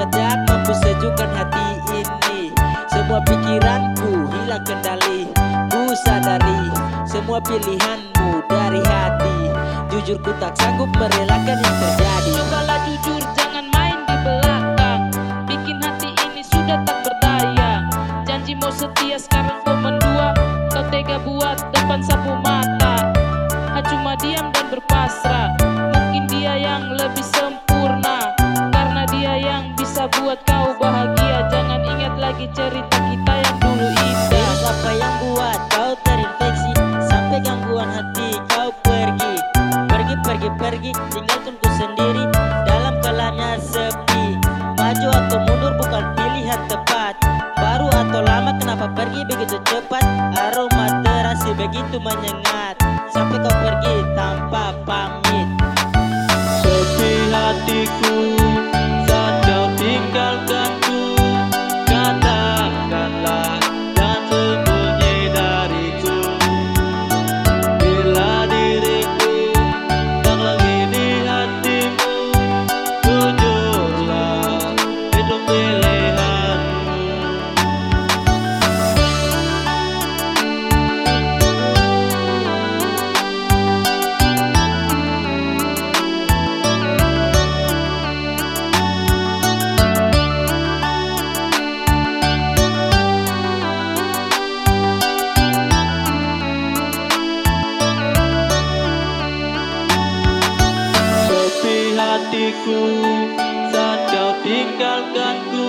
tak mampu sejukkan hati ini. Semua pikiranku hilang kendali. Ku sadari semua pilihanmu dari hati. Jujur ku tak sanggup merelakan yang terjadi. Cobalah jujur, jangan main di belakang. Bikin hati ini sudah tak berdaya. Janji mau setia, sekarang kau mendua. Kau tega buat depan sapu mata. Cuma diam dan berpasrah. Mungkin dia yang lebih sempurna, karena dia yang bisa buat kau bahagia. Jangan ingat lagi cerita kita yang dulu indah. Virus apa yang buat kau terinfeksi, sampai gangguan hati kau pergi. Pergi, tinggalkan ku sendiri dalam kelamnya sepi. Maju atau mundur bukan pilihan tepat. Baru atau lama, kenapa pergi begitu cepat? Aroma terasi begitu menyengat, sampai kau pergi tanpa pamit. Sepi hatiku saat kau tinggalkanku. Katakanlah dan sembunyi dariku. Bila diriku tak lagi di hatimu, jujurlah itu pilihanmu. Hatiku saat kau tinggalkanku.